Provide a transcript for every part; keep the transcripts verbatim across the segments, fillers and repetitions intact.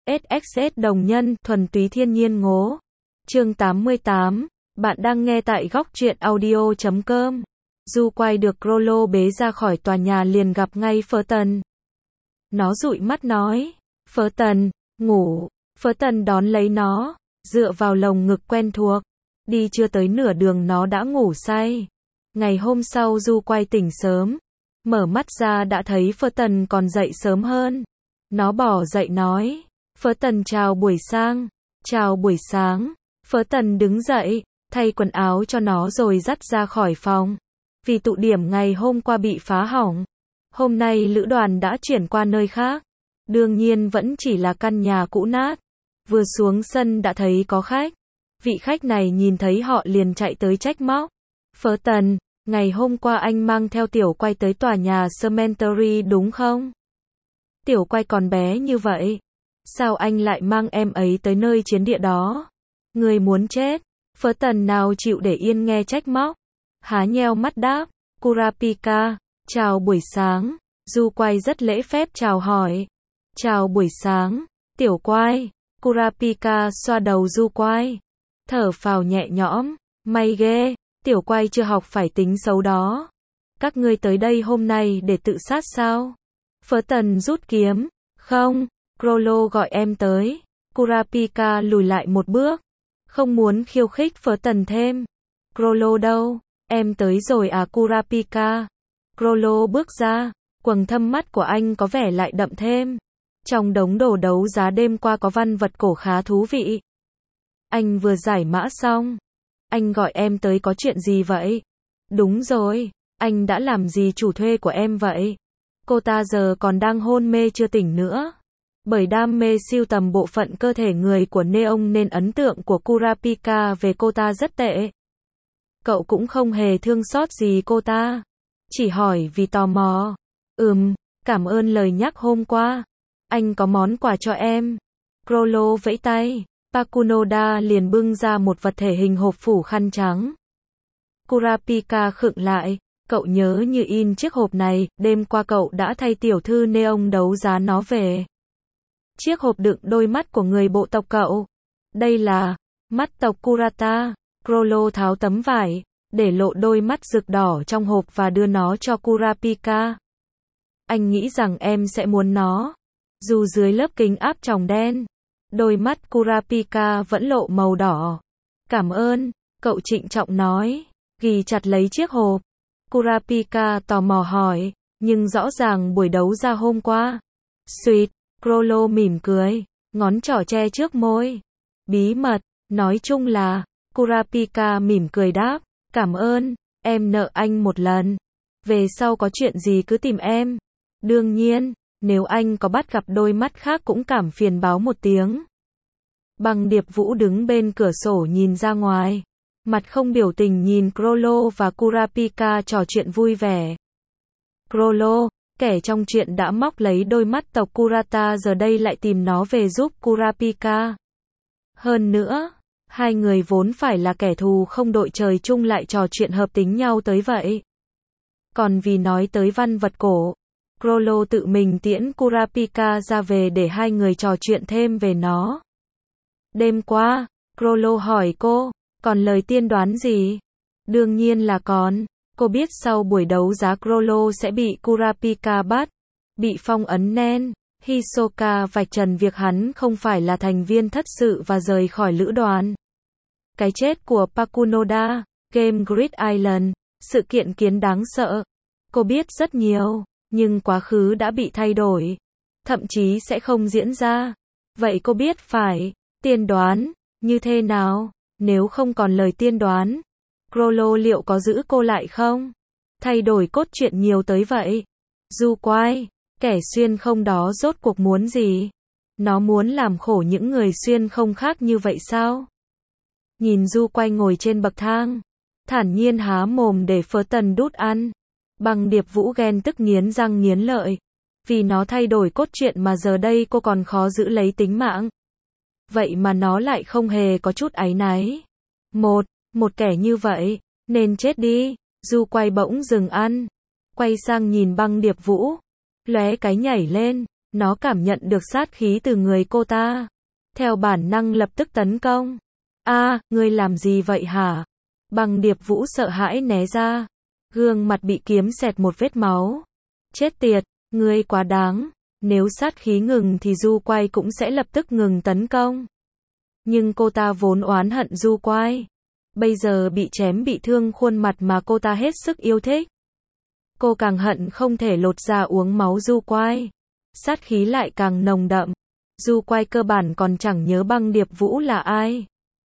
ét ích ét đồng nhân, thuần túy thiên nhiên ngố. Chương tám mươi tám, bạn đang nghe tại góc truyện audio chấm com. Du Quay được Crollo bế ra khỏi tòa nhà liền gặp ngay Ferton. Nó dụi mắt nói, Ferton, ngủ. Ferton đón lấy nó, dựa vào lồng ngực quen thuộc. Đi chưa tới nửa đường nó đã ngủ say. Ngày hôm sau Du Quay tỉnh sớm. Mở mắt ra đã thấy Ferton còn dậy sớm hơn. Nó bỏ dậy nói, Ferton chào buổi sáng. Chào buổi sáng. Ferton đứng dậy, thay quần áo cho nó rồi dắt ra khỏi phòng. Vì tụ điểm ngày hôm qua bị phá hỏng. Hôm nay lữ đoàn đã chuyển qua nơi khác. Đương nhiên vẫn chỉ là căn nhà cũ nát. Vừa xuống sân đã thấy có khách. Vị khách này nhìn thấy họ liền chạy tới trách móc. Ferton, ngày hôm qua anh mang theo Tiểu Quay tới tòa nhà Cemetery đúng không? Tiểu Quay còn bé như vậy. Sao anh lại mang em ấy tới nơi chiến địa đó? Người muốn chết. Ferton nào chịu để yên nghe trách móc. Há nheo mắt đáp, Kurapika, chào buổi sáng. Du Quay rất lễ phép chào hỏi. Chào buổi sáng, Tiểu Quay. Kurapika xoa đầu Du Quay. Thở phào nhẹ nhõm, may ghê, Tiểu Quay chưa học phải tính xấu đó. Các ngươi tới đây hôm nay để tự sát sao? Ferton rút kiếm, không, Crollo gọi em tới. Kurapika lùi lại một bước, không muốn khiêu khích Ferton thêm. Crollo đâu? Em tới rồi à Kurapika? Crollo bước ra, quầng thâm mắt của anh có vẻ lại đậm thêm. Trong đống đồ đấu giá đêm qua có văn vật cổ khá thú vị. Anh vừa giải mã xong. Anh gọi em tới có chuyện gì vậy? Đúng rồi, anh đã làm gì chủ thuê của em vậy? Cô ta giờ còn đang hôn mê chưa tỉnh nữa. Bởi đam mê sưu tầm bộ phận cơ thể người của Neon nên ấn tượng của Kurapika về cô ta rất tệ. Cậu cũng không hề thương xót gì cô ta. Chỉ hỏi vì tò mò. Ừm, cảm ơn lời nhắc hôm qua. Anh có món quà cho em. Crollo vẫy tay. Pakunoda liền bưng ra một vật thể hình hộp phủ khăn trắng. Kurapika khựng lại. Cậu nhớ như in chiếc hộp này, đêm qua cậu đã thay tiểu thư Neon đấu giá nó về. Chiếc hộp đựng đôi mắt của người bộ tộc cậu. Đây là mắt tộc Kurata. Crollo tháo tấm vải, để lộ đôi mắt rực đỏ trong hộp và đưa nó cho Kurapika. Anh nghĩ rằng em sẽ muốn nó. Dù dưới lớp kính áp tròng đen, đôi mắt Kurapika vẫn lộ màu đỏ. Cảm ơn, cậu trịnh trọng nói, ghi chặt lấy chiếc hộp. Kurapika tò mò hỏi, nhưng rõ ràng buổi đấu ra hôm qua. Sweet, Crollo mỉm cười, ngón trỏ che trước môi. Bí mật, nói chung là, Kurapika mỉm cười đáp, cảm ơn, em nợ anh một lần. Về sau có chuyện gì cứ tìm em. Đương nhiên, nếu anh có bắt gặp đôi mắt khác cũng cảm phiền báo một tiếng. Băng Điệp Vũ đứng bên cửa sổ nhìn ra ngoài. Mặt không biểu tình nhìn Crollo và Kurapika trò chuyện vui vẻ. Crollo, kẻ trong chuyện đã móc lấy đôi mắt tộc Kurata giờ đây lại tìm nó về giúp Kurapika. Hơn nữa, hai người vốn phải là kẻ thù không đội trời chung lại trò chuyện hợp tính nhau tới vậy. Còn vì nói tới văn vật cổ, Crollo tự mình tiễn Kurapika ra về để hai người trò chuyện thêm về nó. Đêm qua, Crollo hỏi cô, còn lời tiên đoán gì? Đương nhiên là còn. Cô biết sau buổi đấu giá Crollo sẽ bị Kurapika bắt, bị phong ấn nen. Hisoka vạch trần việc hắn không phải là thành viên thật sự và rời khỏi lữ đoàn. Cái chết của Pakunoda, Game Grid Island, sự kiện kiến đáng sợ. Cô biết rất nhiều, nhưng quá khứ đã bị thay đổi. Thậm chí sẽ không diễn ra. Vậy cô biết phải tiên đoán như thế nào? Nếu không còn lời tiên đoán, Crollo liệu có giữ cô lại không? Thay đổi cốt truyện nhiều tới vậy. Du Quay, kẻ xuyên không đó rốt cuộc muốn gì? Nó muốn làm khổ những người xuyên không khác như vậy sao? Nhìn Du Quay ngồi trên bậc thang, thản nhiên há mồm để Ferton đút ăn. Băng Điệp Vũ ghen tức nghiến răng nghiến lợi. Vì nó thay đổi cốt truyện mà giờ đây cô còn khó giữ lấy tính mạng. Vậy mà nó lại không hề có chút áy náy. Một, một kẻ như vậy, nên chết đi. Du Quay bỗng dừng ăn. Quay sang nhìn Băng Điệp Vũ. Lóe cái nhảy lên. Nó cảm nhận được sát khí từ người cô ta. Theo bản năng lập tức tấn công. A, ngươi làm gì vậy hả? Băng Điệp Vũ sợ hãi né ra. Gương mặt bị kiếm xẹt một vết máu. Chết tiệt, ngươi quá đáng. Nếu sát khí ngừng thì Du Quai cũng sẽ lập tức ngừng tấn công. Nhưng cô ta vốn oán hận Du Quai. Bây giờ bị chém bị thương khuôn mặt mà cô ta hết sức yêu thích. Cô càng hận không thể lột ra uống máu Du Quai. Sát khí lại càng nồng đậm. Du Quai cơ bản còn chẳng nhớ Băng Điệp Vũ là ai.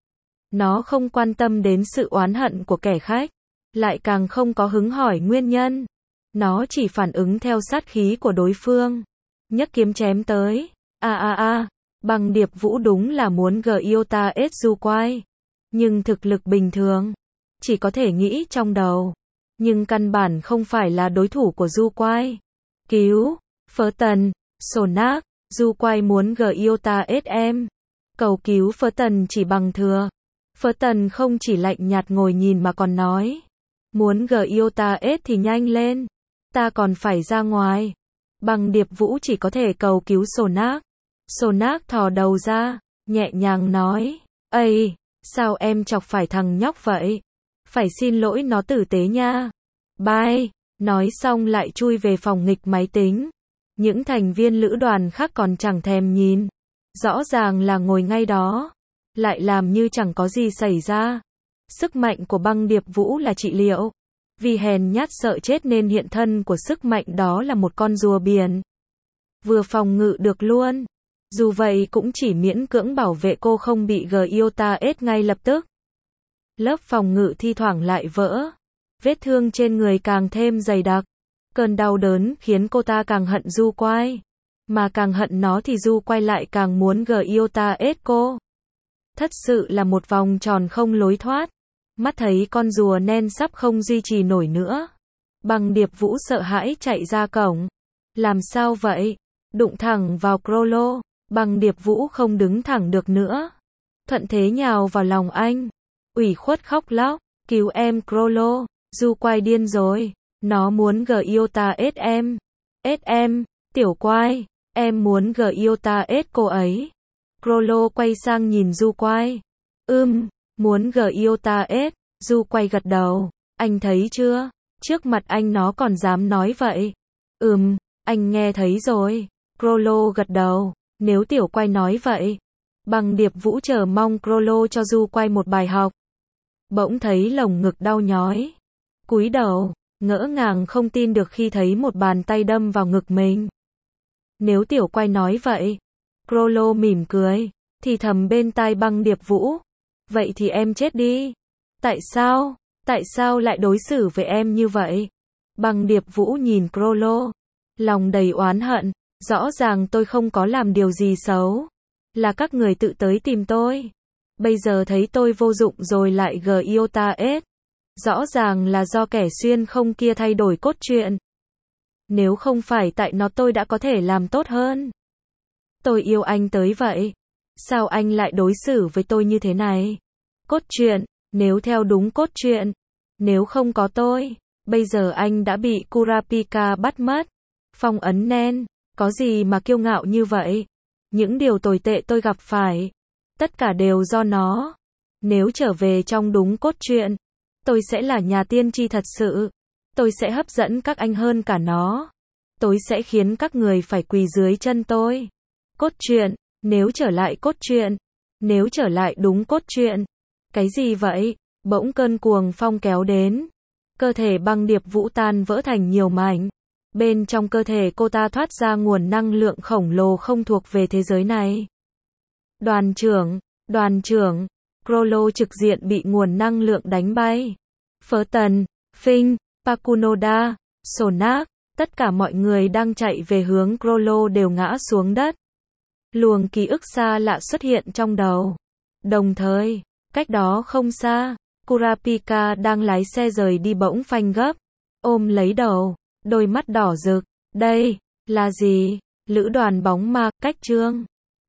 Nó không quan tâm đến sự oán hận của kẻ khách. Lại càng không có hứng hỏi nguyên nhân. Nó chỉ phản ứng theo sát khí của đối phương. Nhấc kiếm chém tới. A a a, Băng Điệp Vũ đúng là muốn Gyota ết Du Quai. Nhưng thực lực bình thường. Chỉ có thể nghĩ trong đầu. Nhưng căn bản không phải là đối thủ của Du Quai. Cứu, Phớ Tần, Sonak, Du Quai muốn Gyota ết em. Cầu cứu Phớ Tần chỉ bằng thừa. Phớ Tần không chỉ lạnh nhạt ngồi nhìn mà còn nói. Muốn Gyota ết thì nhanh lên. Ta còn phải ra ngoài. Băng Điệp Vũ chỉ có thể cầu cứu Sonak. Sonak thò đầu ra, nhẹ nhàng nói. Ây, sao em chọc phải thằng nhóc vậy? Phải xin lỗi nó tử tế nha. Bye. Nói xong lại chui về phòng nghịch máy tính. Những thành viên lữ đoàn khác còn chẳng thèm nhìn. Rõ ràng là ngồi ngay đó. Lại làm như chẳng có gì xảy ra. Sức mạnh của Băng Điệp Vũ là trị liệu. Vì hèn nhát sợ chết nên hiện thân của sức mạnh đó là một con rùa biển. Vừa phòng ngự được luôn. Dù vậy cũng chỉ miễn cưỡng bảo vệ cô không bị Gyota ết ngay lập tức. Lớp phòng ngự thi thoảng lại vỡ. Vết thương trên người càng thêm dày đặc. Cơn đau đớn khiến cô ta càng hận Du Quai. Mà càng hận nó thì Du Quai lại càng muốn Gyota ết cô. Thật sự là một vòng tròn không lối thoát. Mắt thấy con rùa nen sắp không duy trì nổi nữa. Băng Điệp Vũ sợ hãi chạy ra cổng. Làm sao vậy? Đụng thẳng vào Crollo. Băng Điệp Vũ không đứng thẳng được nữa. Thuận thế nhào vào lòng anh. Ủy khuất khóc lóc. Cứu em Crollo. Du Quai điên rồi. Nó muốn Gyota ết em. Ết em. Tiểu Quai. Em muốn Gyota ết cô ấy. Crollo quay sang nhìn Du Quai. Ưm. Muốn Gyota ết. Du Quai gật đầu. Anh thấy chưa? Trước mặt anh nó còn dám nói vậy. Ừm. Anh nghe thấy rồi. Crollo gật đầu. Nếu Tiểu Quai nói vậy. Băng Điệp Vũ chờ mong Crollo cho Du Quai một bài học. Bỗng thấy lồng ngực đau nhói. Cúi đầu, ngỡ ngàng không tin được khi thấy một bàn tay đâm vào ngực mình. Nếu Tiểu Quai nói vậy. Crollo mỉm cười. Thì thầm bên tai Băng Điệp Vũ. Vậy thì em chết đi. Tại sao? Tại sao lại đối xử với em như vậy? Băng Điệp Vũ nhìn Crollo. Lòng đầy oán hận. Rõ ràng tôi không có làm điều gì xấu. Là các người tự tới tìm tôi. Bây giờ thấy tôi vô dụng rồi lại Gyota ết. Rõ ràng là do kẻ xuyên không kia thay đổi cốt truyện. Nếu không phải tại nó tôi đã có thể làm tốt hơn. Tôi yêu anh tới vậy. Sao anh lại đối xử với tôi như thế này? Cốt truyện, nếu theo đúng cốt truyện. Nếu không có tôi, bây giờ anh đã bị Kurapika bắt mất. Phong ấn nen. Có gì mà kiêu ngạo như vậy? Những điều tồi tệ tôi gặp phải. Tất cả đều do nó. Nếu trở về trong đúng cốt truyện. Tôi sẽ là nhà tiên tri thật sự. Tôi sẽ hấp dẫn các anh hơn cả nó. Tôi sẽ khiến các người phải quỳ dưới chân tôi. Cốt truyện. Nếu trở lại cốt truyện. Nếu trở lại đúng cốt truyện. Cái gì vậy? Bỗng cơn cuồng phong kéo đến. Cơ thể Băng Điệp Vũ tan vỡ thành nhiều mảnh. Bên trong cơ thể cô ta thoát ra nguồn năng lượng khổng lồ không thuộc về thế giới này. Đoàn trưởng, đoàn trưởng, Crollo trực diện bị nguồn năng lượng đánh bay. Phớ Tần, Phinh, Pakunoda, Sonak, tất cả mọi người đang chạy về hướng Crollo đều ngã xuống đất. Luồng ký ức xa lạ xuất hiện trong đầu. Đồng thời, cách đó không xa, Kurapika đang lái xe rời đi bỗng phanh gấp, ôm lấy đầu, đôi mắt đỏ rực. Đây, là gì? Lữ đoàn bóng ma, cách chương.